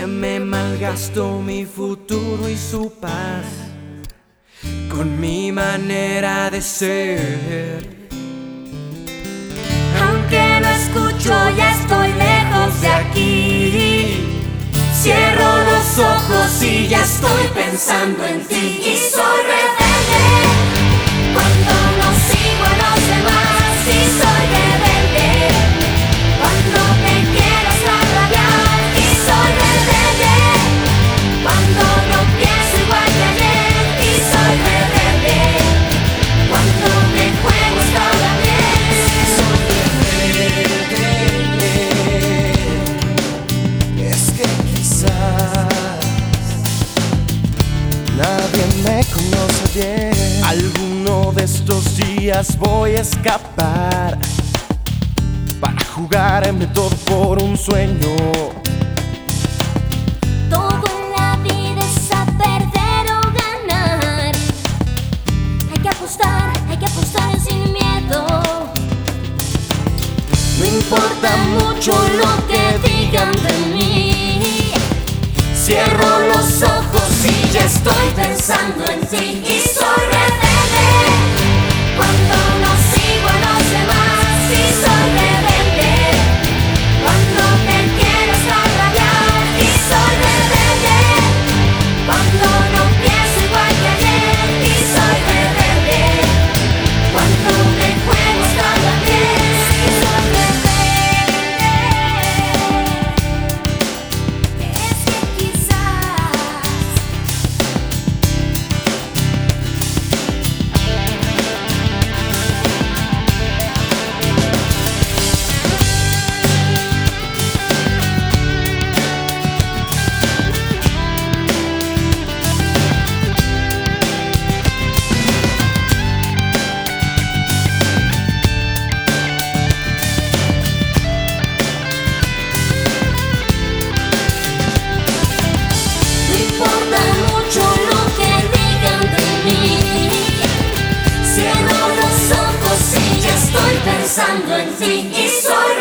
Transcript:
que me malgasto mi futuro y su paz con mi manera de ser. Aunque no escucho, ya estoy lejos de aquí. Cierro los ojos y ya estoy pensando en ti. Y soy rebelde cuando no sigo a los demás. Y soy rebelde cuando te quiero hasta rabiar. Y soy rebelde cuando no pienso igual que ayer. Y soy rebelde cuando me juego hasta la piel. Soy rebelde, es que quizás nadie me conoce bien. Alguno de estos días voy a escapar para jugarme todo por un sueño. Todo en la vida es a perder o ganar. Hay que apostar sin miedo. No importa mucho lo que digan de mí. Cierro los ojos y ya estoy pensando en ti. Y soy rebelde cuando no sigo a los demás. Y soy rebelde cuando te quiero hasta rabiar. Y soy rebelde cuando no pienso igual que ayer. Y soy rebelde cuando me juego hasta la piel. Y soy rebelde, es que quizás no importa mucho lo que digan de mí. Cierro los ojos y ya estoy pensando en ti. Y soy